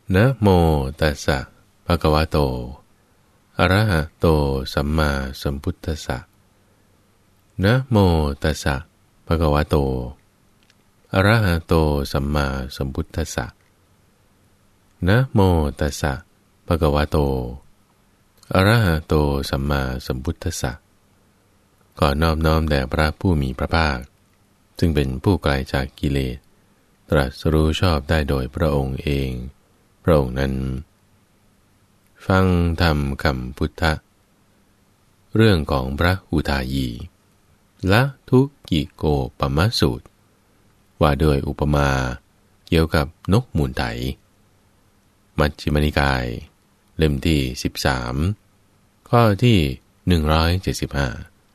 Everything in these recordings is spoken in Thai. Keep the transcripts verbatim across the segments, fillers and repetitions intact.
นะโมตัสสะภะคะวะโตอะระหะโตสัมมาสัมพุทธัสสะนะโมตัสสะภะคะวะโตอะระหะโตสัมมาสัมพุทธัสสะนะโมตัสสะภะคะวะโตอะระหะโตสัมมาสัมพุทธัสสะขอนอบน้อมแด่พระผู้มีพระภาคซึ่งเป็นผู้ไกลจากกิเลสตรัสรู้ชอบได้โดยพระองค์เองพระองค์นั้นฟังธรรมคำพุทธะเรื่องของพระอุทายีละทุกิโกปมสูตรว่าโดยอุปมาเกี่ยวกับนกมูลไถมัชฌิมนิกายเล่มที่สิบสามข้อที่หนึ่งร้อยเจ็ดสิบห้า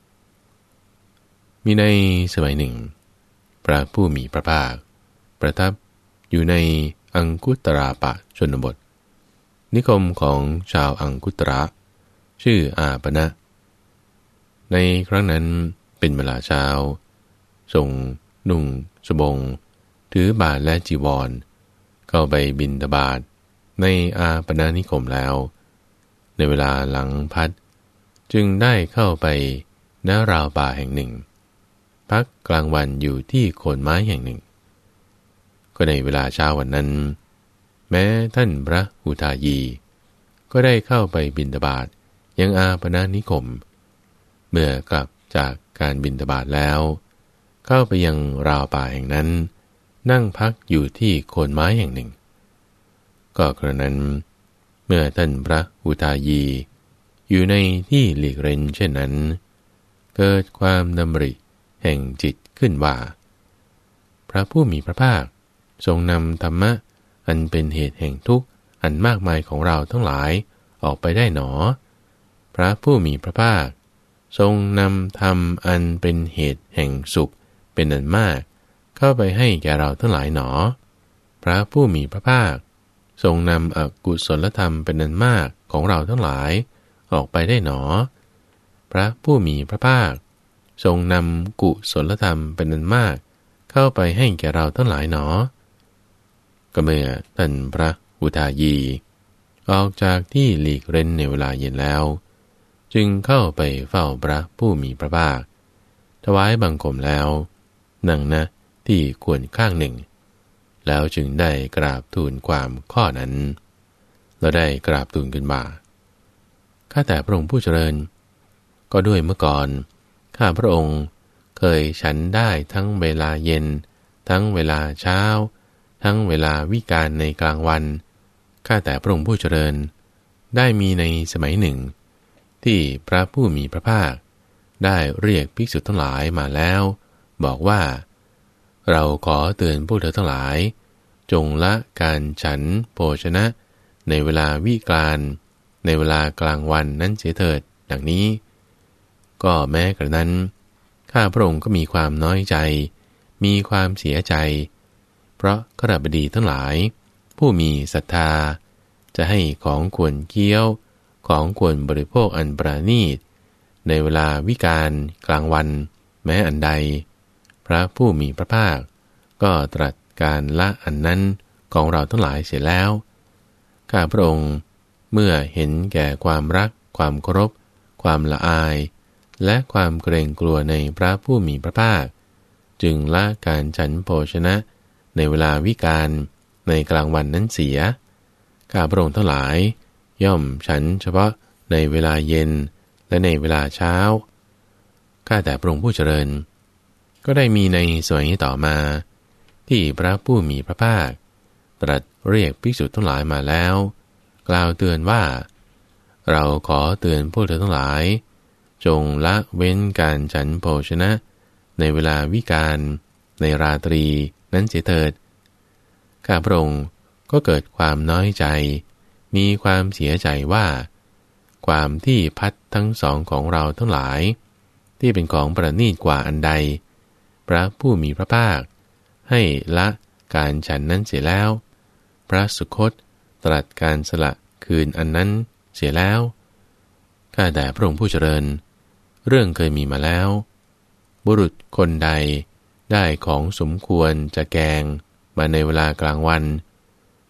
มีในสมัยหนึ่งพระผู้มีพระภาคประทับอยู่ในอังคุตราปะชนบทนิคมของชาวอังคุตระชื่ออาปณะในครั้งนั้นเป็นเวลาเช้าทรงนุ่งสบงถือบาตรและจีวรเข้าไปบิณฑบาตในอาปณะนิคมแล้วในเวลาหลังพัดจึงได้เข้าไปณราวป่าแห่งหนึ่งพักกลางวันอยู่ที่โคนไม้แห่งหนึ่งก็ในเวลาเช้าวันนั้นแม้ท่านพระอุทายีก็ได้เข้าไปบิณฑบาตยังอาปณะนิคมเมื่อกลับจากการบิณฑบาตแล้วเข้าไปยังราวป่าแห่งนั้นนั่งพักอยู่ที่โคนไม้แห่งหนึ่งก็กระนั้นเมื่อท่านพระอุทายีอยู่ในที่หลีกเร้นเช่นนั้นเกิดความดำริแห่งจิตขึ้นว่าพระผู้มีพระภาคทรงนำธรรมะอันเป็นเหตุแห่งทุกข์อันมากมายของเราทั้งหลายออกไปได้หนอพระผู้มีพระภาคทรงนำธรรมอันเป็นเหตุแห่งสุขเป็นอันมากเข้าไปให้แก่เราทั้งหลายหนอพระผู้มีพระภาคทรงนำอกุศลธรรมเป็นอันมากของเราทั้งหลายออกไปได้หนอพระผู้มีพระภาคทรงนำกุศลธรรมเป็นอันมากเข้าไปให้แก่เราทั้งหลายหนอก็เมื่อท่านพระอุทายีออกจากที่หลีกเร้นในเวลาเย็นแล้วจึงเข้าไปเฝ้าพระผู้มีพระภาคถวายบังคมแล้วนั่งณที่ควรข้างหนึ่งแล้วจึงได้กราบทูลความข้อนั้นแล้วได้กราบทูลขึ้นว่าข้าแต่พระองค์ผู้เจริญก็ด้วยเมื่อก่อนข้าพระองค์เคยฉันได้ทั้งเวลาเย็นทั้งเวลาเช้าทั้งเวลาวิกาลในกลางวันข้าแต่พระองค์ผู้เจริญได้มีในสมัยหนึ่งที่พระผู้มีพระภาคได้เรียกภิกษุทั้งหลายมาแล้วบอกว่าเราขอเตือนพวกเธอทั้งหลายจงละการฉันโภชนะในเวลาวิกาลในเวลากลางวันนั้นเสียเถิดดังนี้ก็แม้กระนั้นข้าพระองค์ก็มีความน้อยใจมีความเสียใจเพราะขราบดีทั้งหลายผู้มีศรัทธาจะให้ของควรเคี้ยวของควรบริโภคอันประณีตในเวลาวิกาลกลางวันแม้อันใดพระผู้มีพระภาคก็ตรัสการละอันนั้นของเราทั้งหลายเสียแล้วข้าพระองค์เมื่อเห็นแก่ความรักความเคารพความละอายและความเกรงกลัวในพระผู้มีพระภาคจึงละการฉันโภชนะในเวลาวิกาลในกลางวันนั้นเสียข้าพระองค์ทั้งหลายย่อมฉันเฉพาะในเวลาเย็นและในเวลาเช้าข้าแต่พระองค์ผู้เจริญก็ได้มีในสมัยต่อมาที่พระผู้มีพระภาคตรัสเรียกภิกษุทั้งหลายมาแล้วกล่าวเตือนว่าเราขอเตือนพวกเธอทั้งหลายจงละเว้นการฉันโภชนะในเวลาวิกาลในราตรีนั้นเสียเถิดข้าพระองค์ก็เกิดความน้อยใจมีความเสียใจว่าความที่พัดทั้งสองของเราทั้งหลายที่เป็นของประณีตกว่าอันใดพระผู้มีพระภาคให้ละการฉันนั้นเสียแล้วพระสุคตตรัสการสละคืนอันนั้นเสียแล้วข้าแต่พระองค์ผู้เจริญเรื่องเคยมีมาแล้วบุรุษคนใดได้ของสมควรจะแกงมาในเวลากลางวัน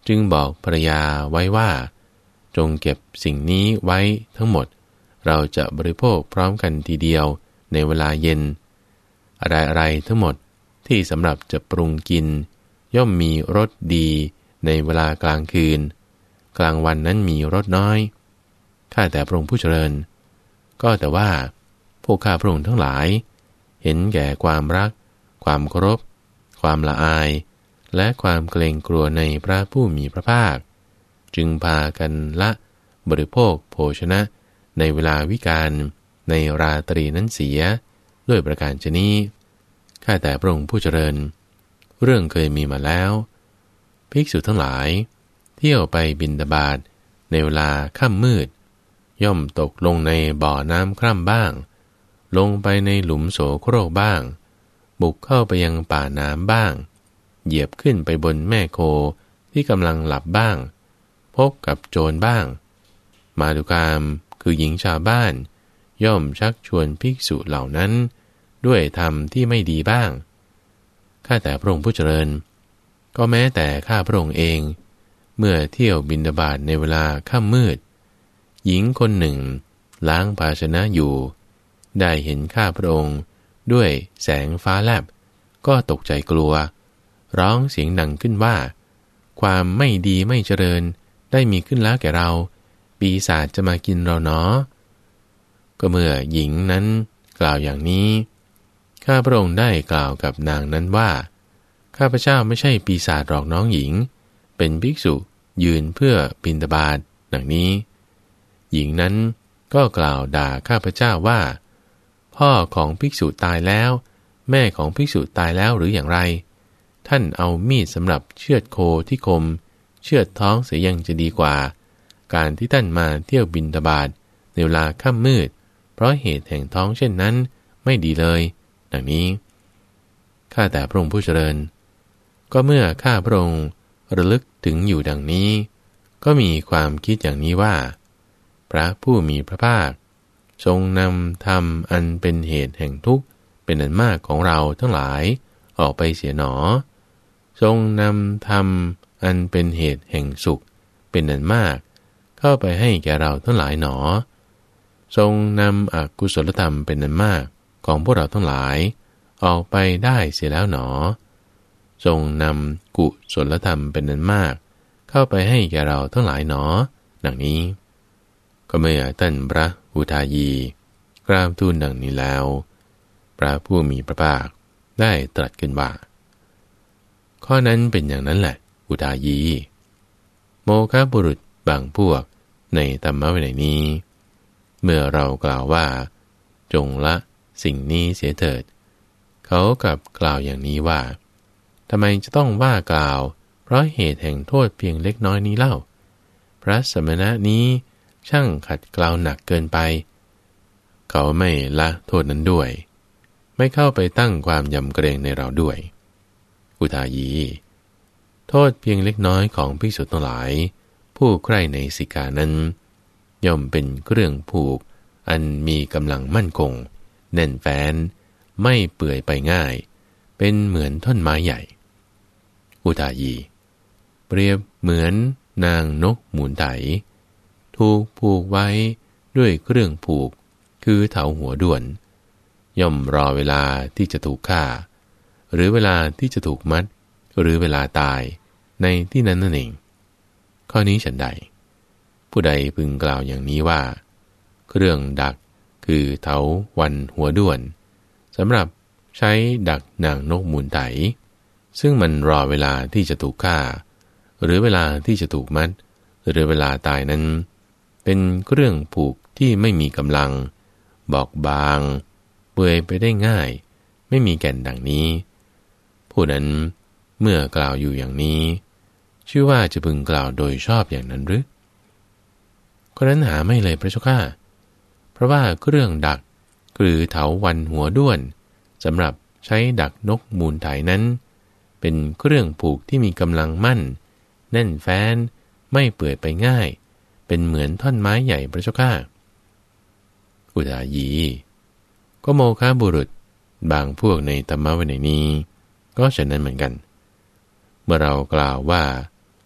จึงบอกภรรยาไว้ว่าจงเก็บสิ่งนี้ไว้ทั้งหมดเราจะบริโภคพร้อมกันทีเดียวในเวลาเย็นอะไรๆทั้งหมดที่สำหรับจะปรุงกินย่อมมีรสดีในเวลากลางคืนกลางวันนั้นมีรสน้อยข้าแต่พระองค์ผู้เจริญก็แต่ว่าพวกข้าพระองค์ทั้งหลายเห็นแก่ความรักความเคารพความละอายและความเกรงกลัวในพระผู้มีพระภาคจึงพากันละบริโภคโภชนะในเวลาวิกาลในราตรีนั้นเสียด้วยประการชนี้ข้าแต่พระองค์ผู้เจริญเรื่องเคยมีมาแล้วภิกษุทั้งหลายเที่ยวไปบิณฑบาตในเวลาค่ำมืดย่อมตกลงในบ่อน้ำคร่ำบ้างลงไปในหลุมโสโครกบ้างบุกเข้าไปยังป่าน้ำบ้างเหยียบขึ้นไปบนแม่โคที่กำลังหลับบ้างพบกับโจรบ้างมาตุคามคือหญิงชาวบ้านย่อมชักชวนภิกษุเหล่านั้นด้วยธรรมที่ไม่ดีบ้างข้าแต่พระองค์ผู้เจริญก็แม้แต่ข้าพระองค์เองเมื่อเที่ยวบิณฑบาตในเวลาค่ำมืดหญิงคนหนึ่งล้างภาชนะอยู่ได้เห็นข้าพระองค์ด้วยแสงฟ้าแลบก็ตกใจกลัวร้องเสียงดังขึ้นว่าความไม่ดีไม่เจริญได้มีขึ้นแล้วแก่เราปีศาจจะมากินเราเนาะก็เมื่อหญิงนั้นกล่าวอย่างนี้ข้าพระองค์ได้กล่าวกับนางนั้นว่าข้าพเจ้าไม่ใช่ปีศาจหรอกน้องหญิงเป็นภิกษุยืนเพื่อบิณฑบาตดังนี้หญิงนั้นก็กล่าวด่าข้าพเจ้าว่าพ่อของภิกษุตายแล้วแม่ของภิกษุตายแล้วหรืออย่างไรท่านเอามีดสำหรับเชือดโคที่คมเชือดท้องเสียยังจะดีกว่าการที่ท่านมาเที่ยวบิณฑบาตในเวลาค่ำมืดเพราะเหตุแห่งท้องเช่นนั้นไม่ดีเลยดังนี้ข้าแต่พระองค์ผู้เจริญก็เมื่อข้าพระองค์ระลึกถึงอยู่ดังนี้ก็มีความคิดอย่างนี้ว่าพระผู้มีพระภาคทรงนำธรรมอันเป็นเหตุแห่งทุกข์เป็นอันมากของเราทั้งหลายออกไปเสียหนอทรงนำธรรมอันเป็นเหตุแห่งสุขเป็นอันมากเข้าไปให้แก่เราทั้งหลายหนอทรงนำอกุศลธรรมเป็นอันมากของพวกเราทั้งหลายออกไปได้เสียแล้วหนอทรงนำกุศลธรรมเป็นอันมากเข้าไปให้แก่เราทั้งหลายหนอดังนี้ก็เมื่อท่านพระอุทายีกราบทูลดังนี้แล้วพระผู้มีพระภาคได้ตรัสขึ้นว่าข้อนั้นเป็นอย่างนั้นแหละอุทายีโมฆะบุรุษบางพวกในธรรมวินัยนี้เมื่อเรากล่าวว่าจงละสิ่งนี้เสียเถิดเขากลับกล่าวอย่างนี้ว่าทำไมจะต้องว่ากล่าวเพราะเหตุแห่งโทษเพียงเล็กน้อยนี้เล่าพระสมณะนี้ช่างขัดเกลาหนักเกินไปเขาไม่ละโทษนั้นด้วยไม่เข้าไปตั้งความยำเกรงในเราด้วยอุทายีโทษเพียงเล็กน้อยของภิกษุทั้งหลายผู้ใคร่ในสิกขานั้นย่อมเป็นเครื่องผูกอันมีกำลังมั่นคงแน่นแฟ้นไม่เปื่อยไปง่ายเป็นเหมือนท่อนไม้ใหญ่อุทายีเปรียบเหมือนนางนกหมุนไถถูกผูกไว้ด้วยเครื่องผูกคือเถาหัวด้วนย่อมรอเวลาที่จะถูกฆ่าหรือเวลาที่จะถูกมัดหรือเวลาตายในที่นั้นนั่นเองข้อนี้ฉันใดผู้ใดพึงกล่าวอย่างนี้ว่าเครื่องดักคือเถาวันหัวด้วนสำหรับใช้ดักนางนกหมุนไถซึ่งมันรอเวลาที่จะถูกฆ่าหรือเวลาที่จะถูกมัดหรือเวลาตายนั้นเป็นเครื่องผูกที่ไม่มีกำลังบอกบางเปื่อยไปได้ง่ายไม่มีแก่นดังนี้ผู้นั้นเมื่อกล่าวอยู่อย่างนี้ชื่อว่าจะพึงกล่าวโดยชอบอย่างนั้นหรือก็นั้นหาไม่เลยพระเจ้าข้าเพราะว่าเครื่องดักหรือเถาวันหัวด้วนสำหรับใช้ดักนกมูลไถนั้นเป็นเครื่องผูกที่มีกำลังมั่นแน่นแฟ้นไม่เปื่อยไปง่ายเป็นเหมือนท่อนไม้ใหญ่พระเจ้าข้าอุทายีก็โมฆะบุรุษบางพวกในธรรมวินัยนี้ก็ฉะนั้นเหมือนกันเมื่อเรากล่าวว่า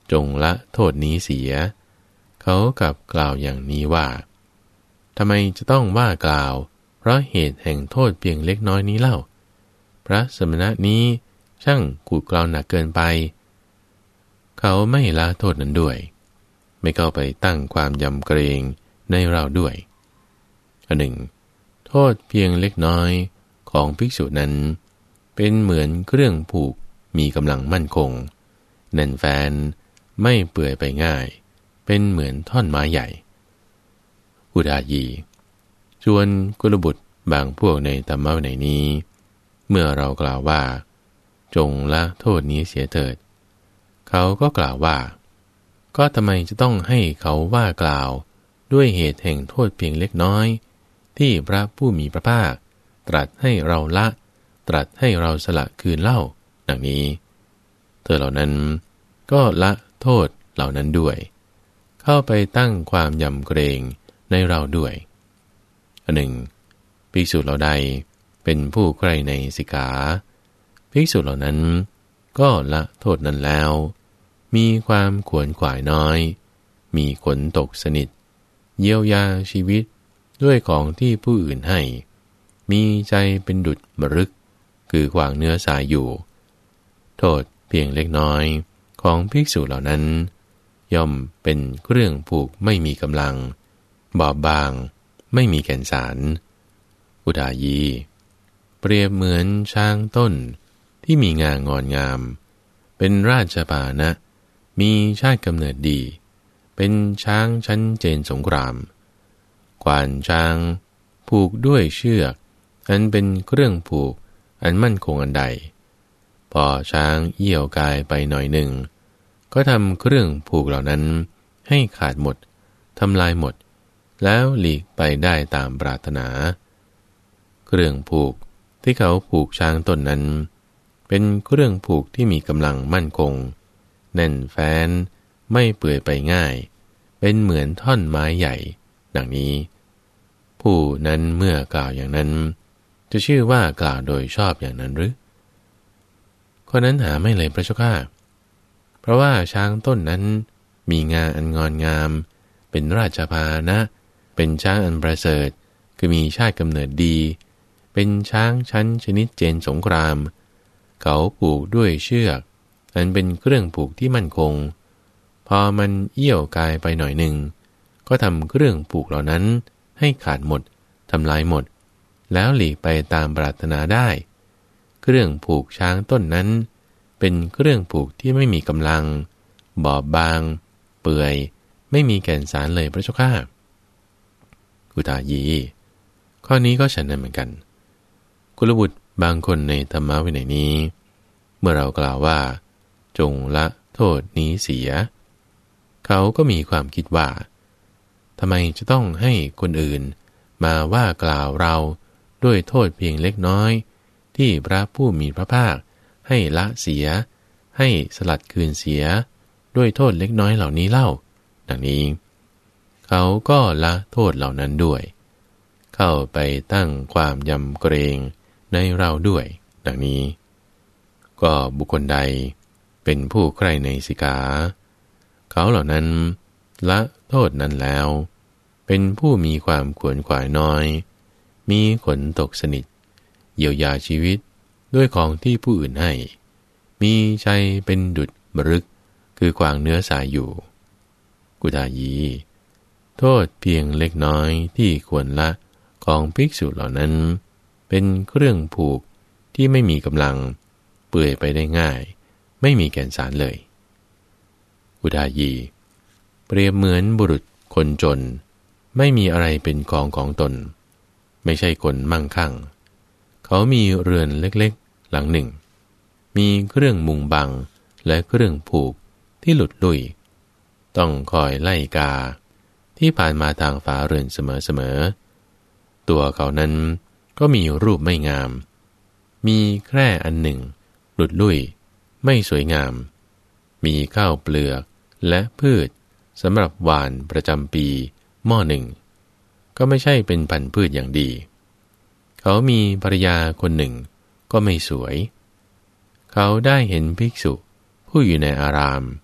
จงละโทษนี้เสียเขากลับกล่าวอย่างนี้ว่าทำไมจะต้องว่ากล่าวเพราะเหตุแห่งโทษเพียงเล็กน้อยนี้เล่าพระสมณะนี้ช่างกูดกล่าวหนักเกินไปเขาไม่ละโทษนั้นด้วยไม่เข้าไปตั้งความยำเกรงในเราด้วยอันหนึ่งโทษเพียงเล็กน้อยของภิกษุนั้นเป็นเหมือนเครื่องผูกมีกำลังมั่นคงแน่นแฟ้นไม่เปื่อยไปง่ายเป็นเหมือนท่อนไม้ใหญ่อุทายีชวนกุลบุตรบางพวกในธรรมะวินัยนี้เมื่อเรากล่าวว่าจงละโทษนี้เสียเถิดเขาก็กล่าวว่าก็ทำไมจะต้องให้เขาว่ากล่าวด้วยเหตุแห่งโทษเพียงเล็กน้อยที่พระผู้มีพระภาคตรัสให้เราละตรัสให้เราสละคืนเล่าดังนี้เธอเหล่านั้นก็ละโทษเหล่านั้นด้วยเข้าไปตั้งความยำเกรงในเราด้วยอันหนึ่งภิกษุเหล่าใดเป็นผู้ใคร่ในสิกขาภิกษุเหล่านั้นก็ละโทษนั้นแล้วมีความขวนขวายน้อยมีขนตกสนิทเยียวยาชีวิตด้วยของที่ผู้อื่นให้มีใจเป็นดุจมรึกคือขวางเนื้อสายอยู่โทษเพียงเล็กน้อยของภิกษุเหล่านั้นย่อมเป็นเครื่องผูกไม่มีกำลังบอบบางไม่มีแก่นสารอุทายีเปรียบเหมือนช้างต้นที่มีงางอนงามเป็นราชพาหนะมีชาติกำเนิดดีเป็นช้างชั้นเจนสงครามขวานช้างผูกด้วยเชือกอันเป็นเครื่องผูกอันมั่นคงอันใดพอช้างเอี่ยวกายไปหน่อยหนึ่งก็ทำเครื่องผูกเหล่านั้นให้ขาดหมดทำลายหมดแล้วหลีกไปได้ตามปรารถนาเครื่องผูกที่เขาผูกช้างต้นนั้นเป็นเครื่องผูกที่มีกำลังมั่นคงแน่นแฟ้นไม่เปื่อยไปง่ายเป็นเหมือนท่อนไม้ใหญ่ดังนี้ผู้นั้นเมื่อกล่าวอย่างนั้นจะชื่อว่ากล่าวโดยชอบอย่างนั้นหรือคนนั้นหาไม่เลยพระเจ้าข้าเพราะว่าช้างต้นนั้นมีงาอันงอนงามเป็นราชพาหนะเป็นช้างอันประเสริฐคือมีชาติกำเนิดดีเป็นช้างชั้นชนิดเจนสงครามเขาผูกด้วยเชือกอันเป็นเครื่องผูกที่มั่นคงพอมันเอี่ยวกายไปหน่อยหนึ่งก็ทำเครื่องผูกเหล่านั้นให้ขาดหมดทำลายหมดแล้วหลีกไปตามปรารถนาได้เครื่องผูกช้างต้นนั้นเป็นเครื่องผูกที่ไม่มีกำลังบอบบางเปื่อยไม่มีแก่นสารเลยพระเจ้าข้าอุทายีข้อนี้ก็ฉันนั้นเหมือนกันกุลบุตรบางคนในธรรมะวินัยนี้เมื่อเรากล่าวว่าจงละโทษนี้เสียเขาก็มีความคิดว่าทำไมจะต้องให้คนอื่นมาว่ากล่าวเราด้วยโทษเพียงเล็กน้อยที่พระผู้มีพระภาคให้ละเสียให้สลัดคืนเสียด้วยโทษเล็กน้อยเหล่านี้เล่าดังนี้เขาก็ละโทษเหล่านั้นด้วยเข้าไปตั้งความยำเกรงในเราด้วยดังนี้ก็บุคคลใดเป็นผู้ใคร่ในสิกขาเขาเหล่านั้นละโทษนั้นแล้วเป็นผู้มีความขวนขวายน้อยมีขนตกสนิทเยียวยาชีวิตด้วยของที่ผู้อื่นให้มีใจเป็นดุจมรึกคือขวางเนื้อสายอยู่กุทายีโทษเพียงเล็กน้อยที่ควรละของภิกษุเหล่านั้นเป็นเครื่องผูกที่ไม่มีกำลังเปื่อยไปได้ง่ายไม่มีแก่นสารเลยอุทายีเปรียบเหมือนบุรุษคนจนไม่มีอะไรเป็นของของตนไม่ใช่คนมั่งคั่งเขามีเรือนเล็กๆหลังหนึ่งมีเครื่องมุงบังและเครื่องผูกที่หลุดลุ่ยต้องคอยไล่กาที่ผ่านมาทางฝาเรือนเสมอๆตัวเขานั้นก็มีรูปไม่งามมีแคร่อันหนึ่งหลุดลุ่ยไม่สวยงามมีข้าวเปลือกและพืชสำหรับหว่านประจำปีหม้อหนึ่งก็ไม่ใช่เป็นพันธุ์พืชอย่างดีเขามีภรรยาคนหนึ่งก็ไม่สวยเขาได้เห็นภิกษุผู้อยู่ในอาราม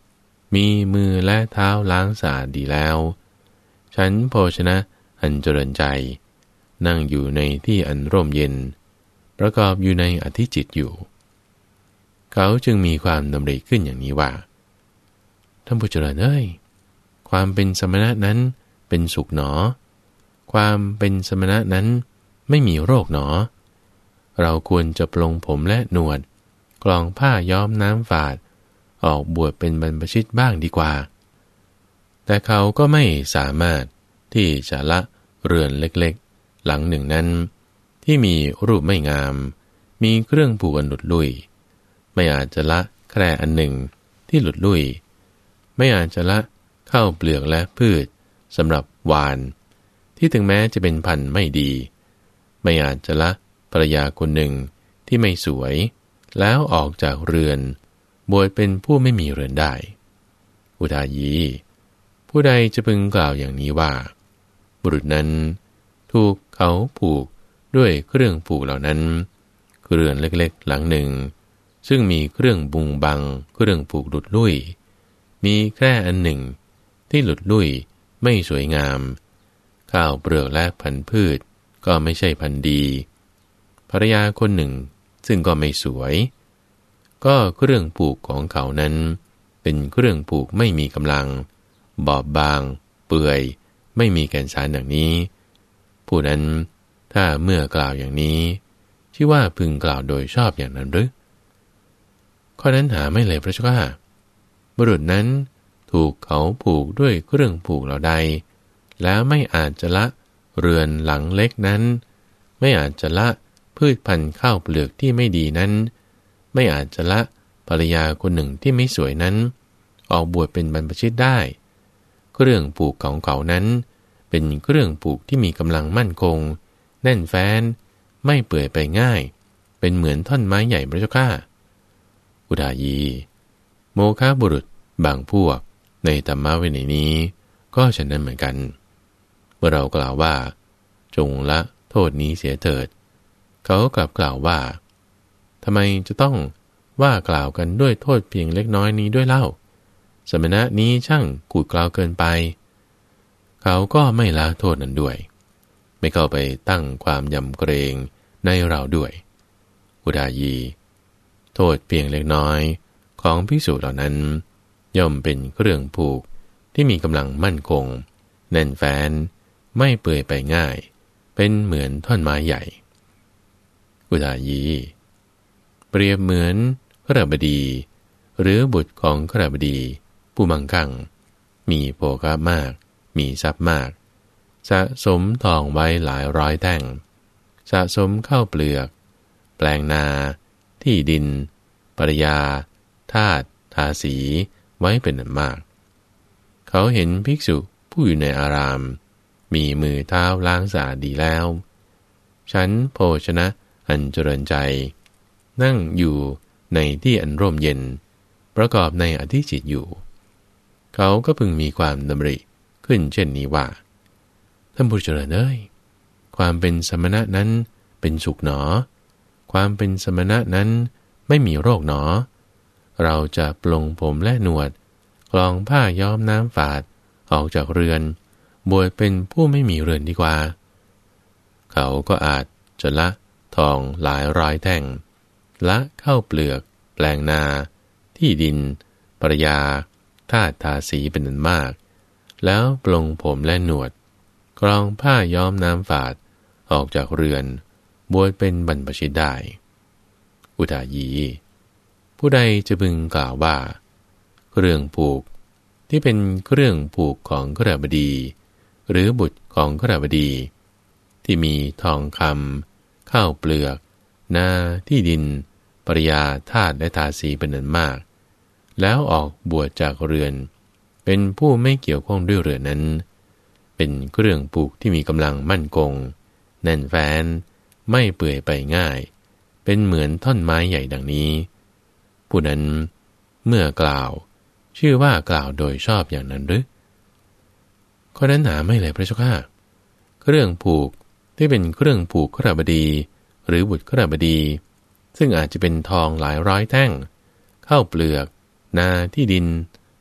มีมือและเท้าล้างสะอาดดีแล้วฉันโภชนะอันเจริญใจนั่งอยู่ในที่อันร่มเย็นประกอบอยู่ในอธิจิตอยู่เขาจึงมีความดำริขึ้นอย่างนี้ว่าท่านผู้เจริญเอ้ยความเป็นสมณะนั้นเป็นสุขหนอความเป็นสมณะนั้นไม่มีโรคหนอเราควรจะปลงผมและหนวดกลองผ้าย้อมน้ำฝาดออกบวชเป็นบรรพชิตบ้างดีกว่าแต่เขาก็ไม่สามารถที่จะละเรือนเล็กๆหลังหนึ่งนั้นที่มีรูปไม่งามมีเครื่องผูกอันหลุดลุ่ยไม่อาจจะละแคร่อันหนึ่งที่หลุดลุ่ยไม่อาจจะละข้าวเปลือกและพืชสำหรับหวานที่ถึงแม้จะเป็นพันธุ์ไม่ดีไม่อาจจะละภรรยาคนหนึ่งที่ไม่สวยแล้วออกจากเรือนบวชเป็นผู้ไม่มีเรือนได้อุทายีผู้ใดจะพึงกล่าวอย่างนี้ว่าบุรุษนั้นถูกเขาผูกด้วยเครื่องผูกเหล่านั้นเรือนเล็กๆหลังหนึ่งซึ่งมีเครื่องบุงบังเครื่องผูกหลุดลุ่ยมีแค่อันหนึ่งที่หลุดลุ่ยไม่สวยงามข้าวเปลือกและพันธุ์พืชก็ไม่ใช่พันธุ์ดีภรรยาคนหนึ่งซึ่งก็ไม่สวยก็เครื่องผูกของเขานั้นเป็นเครื่องผูกไม่มีกำลังบอบบางเปื่อยไม่มีแก่นสารอย่างนี้ผู้นั้นถ้าเมื่อกล่าวอย่างนี้ชื่อว่าพึงกล่าวโดยชอบอย่างนั้นหรือข้อนั้นหาไม่เลยพระเจ้าข้าบุรุษนั้นถูกเขาผูกด้วยเครื่องผูกเหล่าใดแล้วไม่อาจจะละเรือนหลังเล็กนั้นไม่อาจจะละพืชพันธุ์ข้าวเปลือกที่ไม่ดีนั้นไม่อาจจะละภรรยาคนหนึ่งที่ไม่สวยนั้นออกบวชเป็นบรรพชิตได้เครื่องผูกของเขานั้นเป็นเครื่องผูกที่มีกำลังมั่นคงแน่นแฟ้นไม่เปื่อยไปง่ายเป็นเหมือนท่อนไม้ใหญ่พระเจ้าข้าอุทายีโมฆะบุรุษบางพวกในธรรมะวินัยนี้ก็ฉะนั้นเหมือนกันเมื่อเรากล่าวว่าจงละโทษนี้เสียเถิดเขากลับกล่าวว่าทำไมจะต้องว่ากล่าวกันด้วยโทษเพียงเล็กน้อยนี้ด้วยเล่าสมณะนี้ช่างกูดกล่าวเกินไปเขาก็ไม่ละโทษนั้นด้วยไม่เข้าไปตั้งความยำเกรงในเราด้วยอุทายีโทษเพียงเล็กน้อยของภิกษุเหล่านั้นย่อมเป็นเครื่องผูกที่มีกำลังมั่นคงแน่นแฟ้นไม่เปื่อยไปง่ายเป็นเหมือนท่อนไม้ใหญ่อุทายีเปรียบเหมือนขรบดีหรือบุตรของขรบดีผู้มั่งคั่งมีโภคะมากมีทรัพย์มากสะสมทองไว้หลายร้อยแท่งสะสมข้าวเปลือกแปลงนาที่ดินภรรยาทาสทาสีไว้เป็นอันมากเขาเห็นภิกษุผู้อยู่ในอารามมีมือเท้าล้างสะอาดดีแล้วฉันโภชนะอันเจริญใจนั่งอยู่ในที่อันร่มเย็นประกอบในอธิจิตอยู่เขาก็พึงมีความดำริขึ้นเช่นนี้ว่าท่านผู้เจริญเอ้ยความเป็นสมณะนั้นเป็นสุขหนอความเป็นสมณะนั้นไม่มีโรคหนอเราจะปลงผมและหนวดกลองผ้าย้อมน้ำฝาดออกจากเรือนบวชเป็นผู้ไม่มีเรือนดีกว่าเขาก็อาจจะละทองหลายร้อยแท่งละข้าวเปลือกแปลงนาที่ดินภรรยาทาสทาสีเป็นอันมากแล้วปลงผมและหนวดกรองผ้าย้อมน้ำฝาดออกจากเรือนบวชเป็นบรรพชิตได้อุทายีผู้ใดจะพึงกล่าวว่าเครื่องผูกที่เป็นเครื่องผูกของขรบดีหรือบุตรของขรบดีที่มีทองคำข้าวเปลือกนาที่ดินภรรยาทาสและทาสีเป็นอันมากแล้วออกบวชจากเรือนเป็นผู้ไม่เกี่ยวข้องด้วยเรือนนั้นเป็นเครื่องผูกที่มีกำลังมั่นคงแน่นแฟ้นไม่เปื่อยไปง่ายเป็นเหมือนท่อนไม้ใหญ่ดังนี้ผู้นั้นเมื่อกล่าวชื่อว่ากล่าวโดยชอบอย่างนั้นหรือข้อนั้นหาไม่เลยพระเจ้าข้าเครื่องผูกที่เป็นเครื่องผูกขรบดีหรือบุตรขรบดีซึ่งอาจจะเป็นทองหลายร้อยแท่งข้าวเปลือกนาที่ดิน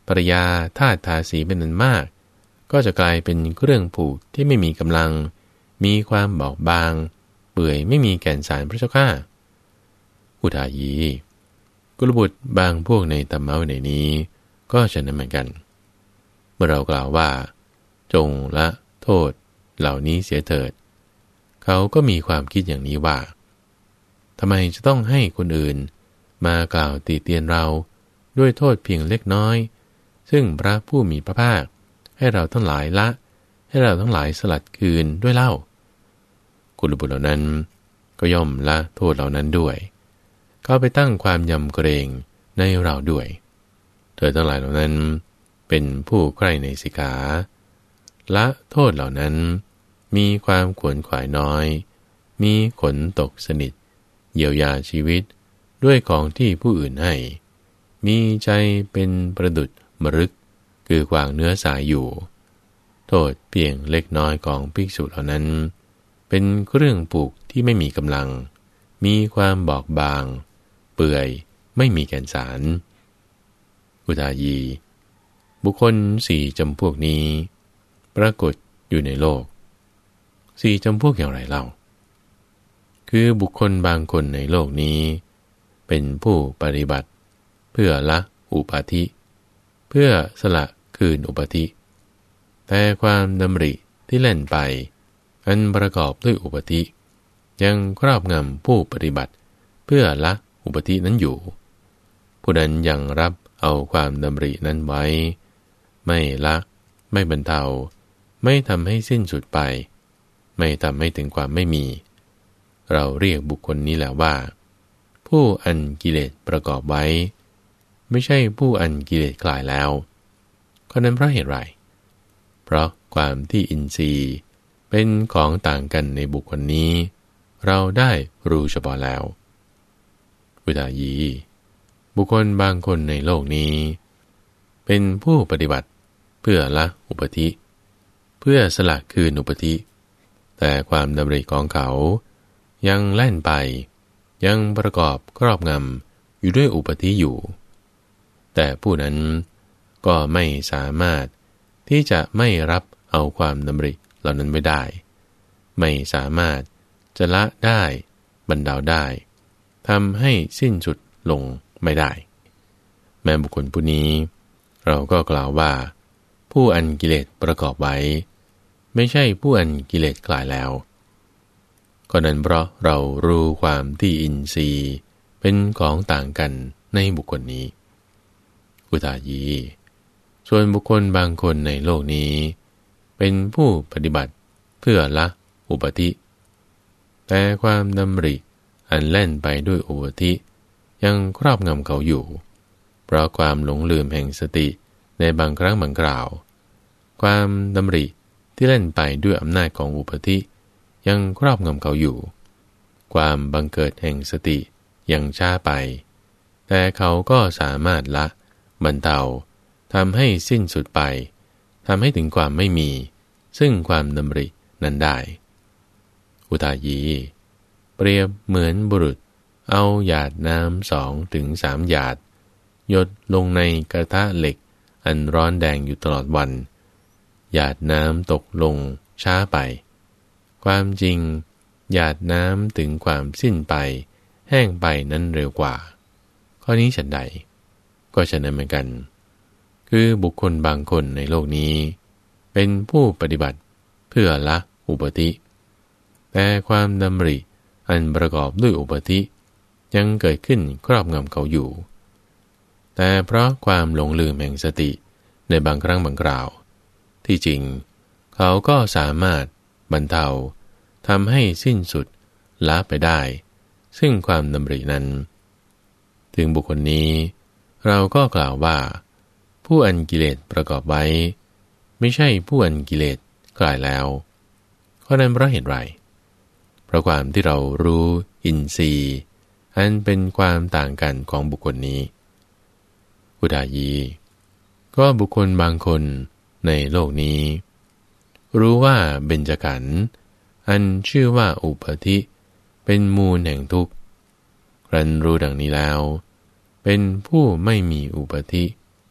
ภรยาทาสทาสีเป็นอันมากก็จะกลายเป็นเครื่องผูกที่ไม่มีกำลังมีความบอบบางเปื่อยไม่มีแก่นสารพระเจ้าข้าอุทายีกุลบุตรบางพวกในธรรมะในนี้ก็ฉะนั้นเหมือนกันเมื่อเรากล่าวว่าจงละโทษเหล่านี้เสียเถิดเขาก็มีความคิดอย่างนี้ว่าทำไมจะต้องให้คนอื่นมากล่าวตีเตียนเราด้วยโทษเพียงเล็กน้อยซึ่งพระผู้มีพระภาคให้เราทั้งหลายละให้เราทั้งหลายสลัดคืนด้วยเล่ากุลบุตรเหล่านั้นก็ย่อมละโทษเหล่านั้นด้วยเข้าไปตั้งความยำเกรงในเราด้วยเธอทั้งหลายเหล่านั้นเป็นผู้ใกล้ในสิกขาละโทษเหล่านั้นมีความขวนขวายน้อยมีขนตกสนิทเยียวยาชีวิตด้วยของที่ผู้อื่นให้มีใจเป็นประดุจมรึกคือกวางเนื้อสายอยู่โทษเพียงเล็กน้อยของภิกษุเหล่านั้นเป็นเครื่องปลูกที่ไม่มีกำลังมีความบอบบางเปื่อยไม่มีแก่นสารอุทายีบุคคลสี่จำพวกนี้ปรากฏอยู่ในโลกสี่จำพวกอย่างไรเล่าคือบุคคลบางคนในโลกนี้เป็นผู้ปฏิบัติเพื่อละอุปาทิเพื่อสละคืนอุปาทิแต่ความดำริที่เล่นไปอันประกอบด้วยอุปาทิยังครอบงำผู้ปฏิบัติเพื่อละอุปาทินั้นอยู่ผู้นั้นยังรับเอาความดำรินั้นไว้ไม่ละไม่บรรเทาไม่ทำให้สิ้นสุดไปไม่ทำให้ถึงความไม่มีเราเรียกบุคคลนี้แหละว่าผู้อันกิเลสประกอบไว้ไม่ใช่ผู้อันกิเลสคลายแล้วข้อนั้นเพราะเหตุไรเพราะความที่อินทรีย์เป็นของต่างกันในบุคคลนี้เราได้รู้เฉพาะแล้วอุทายีบุคคลบางคนในโลกนี้เป็นผู้ปฏิบัติเพื่อละอุปาทิเพื่อสละคืนอุปาทิแต่ความดำริของเขายังแล่นไปยังประกอบครอบงำอยู่ด้วยอุปาทิอยู่แต่ผู้นั้นก็ไม่สามารถที่จะไม่รับเอาความดำริเหล่านั้นไว้ได้ไม่สามารถจะละได้บรรเทาได้ทำให้สิ้นสุดลงไม่ได้แม้บุคคลผู้นี้เราก็กล่าวว่าผู้อันกิเลสประกอบไว้ไม่ใช่ผู้อันกิเลสคลายแล้วก็นั้นเพราะเรารู้ความที่อินทรีย์เป็นของต่างกันในบุคคลนี้อุทายีส่วนบุคคลบางคนในโลกนี้เป็นผู้ปฏิบัติเพื่อละอุปาทิแต่ความดำริอันแล่นไปด้วยอุปาทิยังครอบงำเขาอยู่เพราะความหลงลืมแห่งสติในบางครั้งบางคราวความดำริที่เล่นไปด้วยอำนาจของอุปาทิยังครอบงำเขาอยู่ความบังเกิดแห่งสติยังช้าไปแต่เขาก็สามารถละบรรเทาทำให้สิ้นสุดไปทำให้ถึงความไม่มีซึ่งความดำรินั้นได้อุทายีเปรียบเหมือนบุรุษเอาหยาดน้ำสองถึงสามหยาดหยดลงในกระทะเหล็กอันร้อนแดงอยู่ตลอดวันหยาดน้ำตกลงช้าไปความจริงหยาดน้ำถึงความสิ้นไปแห้งไปนั้นเร็วกว่าข้อนี้ฉันใดก็ฉะนั้นเหมือนกันคือบุคคลบางคนในโลกนี้เป็นผู้ปฏิบัติเพื่อละอุปาทิแต่ความดำริอันประกอบด้วยอุปาทิยังเกิดขึ้นครอบงำเขาอยู่แต่เพราะความหลงลืมแห่งสติในบางครั้งบางคราวที่จริงเขาก็สามารถบรรเทาทำให้สิ้นสุดละไปได้ซึ่งความดำรินั้นถึงบุคคลนี้เราก็กล่าวว่าผู้อันกิเลสประกอบไว้ไม่ใช่ผู้อันกิเลสคลายแล้วข้อนั้นเพราะเหตุไรเพราะความที่เรารู้อินทรีย์อันเป็นความต่างกันของบุคคลนี้อุทายีก็บุคคลบางคนในโลกนี้รู้ว่าเบญจขันธ์อันชื่อว่าอุปาทิเป็นมูลแห่งทุกข์ครั้นรู้ดังนี้แล้วเป็นผู้ไม่มีอุปาทิ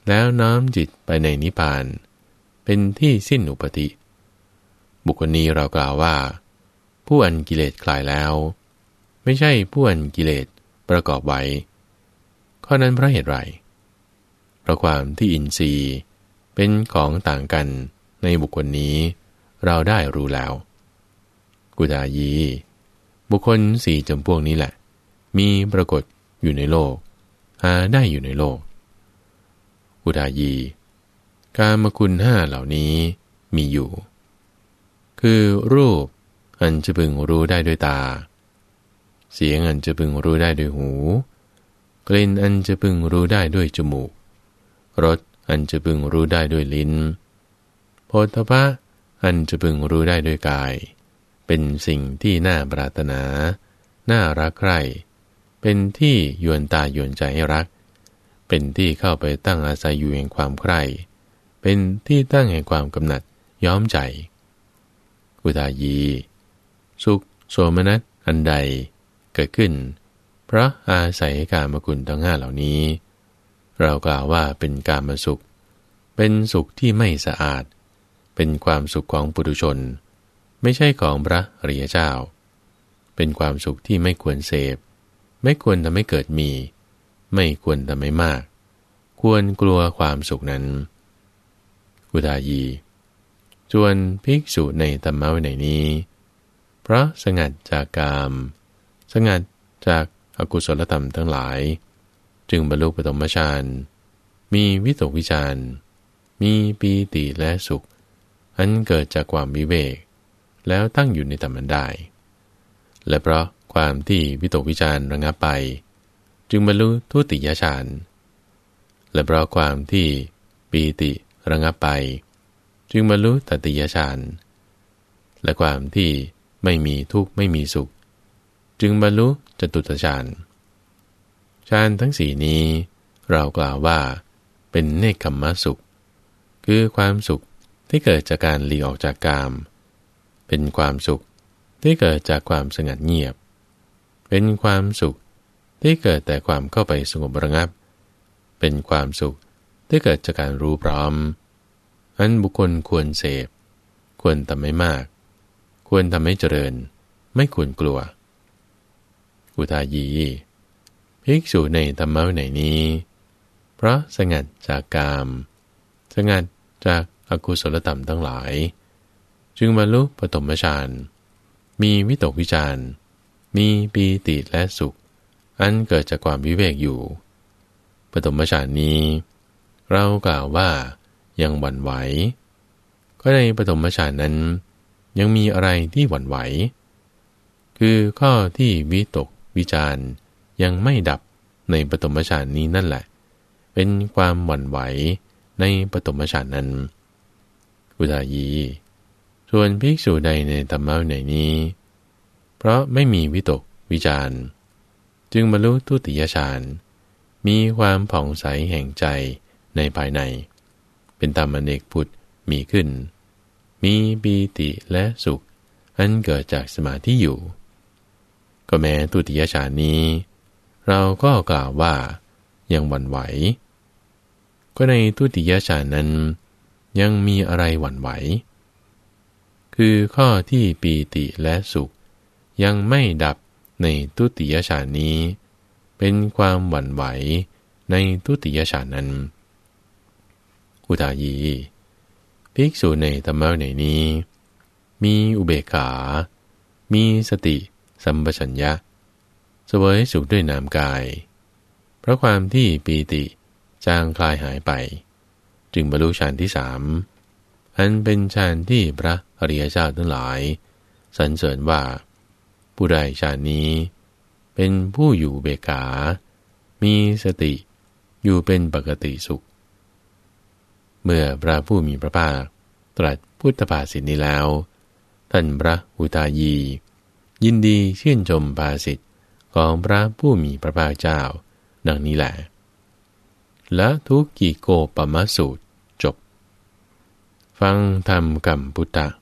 แล้วน้อมจิตไปในนิพพานเป็นที่สิ้นอุปธิบุคคลนี้เรากล่าวว่าผู้อันกิเลสคลายแล้วไม่ใช่ผู้อันกิเลสประกอบไว้ข้อนั้นเพราะเหตุไรเพราะความที่อินทรีย์เป็นของต่างกันในบุคคลนี้เราได้รู้แล้วกุฏายีบุคคลสี่จำพวกนี้แหละมีปรากฏอยู่ในโลกหาได้อยู่ในโลกกุฏายีกามคุณห้าเหล่านี้มีอยู่คือรูปอันจะพึงรู้ได้ด้วยตาเสียงอันจะพึงรู้ได้ด้วยหูกลิ่นอันจะพึงรู้ได้ด้วยจมูกรสอันจะพึงรู้ได้ด้วยลิ้นโผฏฐัพพะอันจะพึงรู้ได้ด้วยกายเป็นสิ่งที่น่าปรารถนาน่ารักใคร่เป็นที่ยวนตายวนใจให้รักเป็นที่เข้าไปตั้งอาศัยอยู่แห่งความใคร่เป็นที่ตั้งแห่งความกำหนัดย้อมใจกุฏายีสุขโสมนัสอันใดเกิดขึ้นเพราะอาศัยกามคุณทั้งห้าเหล่านี้เรากล่าวว่าเป็นกามสุขเป็นสุขที่ไม่สะอาดเป็นความสุขของปุถุชนไม่ใช่ของพระอริยเจ้าเป็นความสุขที่ไม่ควรเสพไม่ควรทำให้เกิดมีไม่ควรทำให้มากควรกลัวความสุขนั้นกุฏายีจวนภิกษุในธรรมวินัยนี้เพราะสงัดจากกามสงัดจากอกุศลธรรมทั้งหลายจึงบรรลุปฐมฌานมีวิตกวิจารมีปีติและสุขอันเกิดจากความวิเวกแล้วตั้งอยู่ในธรรมได้และเพราะความที่วิตกวิจารระงับไปจึงบรรลุทุติยฌานและเพราะความที่ปีติระงับไปจึงบรรลุตติยฌานและความที่ไม่มีทุกข์ไม่มีสุขจึงบรรลุจตุตฌานฌานทั้งสี่นี้เรากล่าวว่าเป็นเนกขัมมสุขคือความสุขที่เกิดจากการหลีกออกจากกามเป็นความสุขที่เกิดจากความสงัดเงียบเป็นความสุขที่เกิดแต่ความเข้าไปสงบระงับเป็นความสุขที่เกิดจากการรู้พร้อมอันบุคคลควรเสพควรทำให้มากควรทำให้เจริญไม่ควรกลัวกุฏายีภิกษุในธรรมวินัยนี้เพราะสงัดจากกามสงัดจากอกุศลธรรมทั้งหลายจึงบรรลุปฐมฌานมีวิตกวิจารมีปีติและสุขอันเกิดจากความวิเวกอยู่ปฐมฌานนี้เรากล่าวว่ายังหวั่นไหวก็ในปฐมฌานนั้นยังมีอะไรที่หวั่นไหวคือข้อที่วิตกวิจารยังไม่ดับในปฐมฌานนี้นั่นแหละเป็นความหวั่นไหวในปฐมฌานนั้นกุฏายีส่วนภิกษุใดในธรรมะวินัยนี้เพราะไม่มีวิตกวิจารจึงบรรลุทุติยฌานมีความผ่องใสแห่งใจในภายในเป็นธรรมอเนกพุทธมีขึ้นมีปีติและสุขอันเกิดจากสมาธิอยู่ก็แม้ทุติยฌานนี้เราก็กล่าวว่ายังหวั่นไหวก็ในทุติยฌานนั้นยังมีอะไรหวั่นไหวคือข้อที่ปีติและสุขยังไม่ดับในทุติยฌานนี้เป็นความหวั่นไหวในทุติยฌานนั้นกุฏายีภิกษุในธรรมะวินัยนี้มีอุเบกขามีสติสัมปชัญญะเสวยสุขด้วยนามกายเพราะความที่ปีติจางคลายหายไปจึงบรรลุฌานที่สามอันเป็นฌานที่พระอริยเจ้าทั้งหลายสรรเสริญว่าผู้ใดฌานนี้เป็นผู้อยู่อุเบกขามีสติอยู่เป็นปกติสุขเมื่อพระผู้มีพระภาคตรัสพุทธภาษิตนี้แล้วท่านพระอุทายียินดีชื่นชมภาษิตของพระผู้มีพระภาคเจ้าดังนี้แหละและทุกกิโกปมสูตรจบฟังธรรมกัมพุทธะ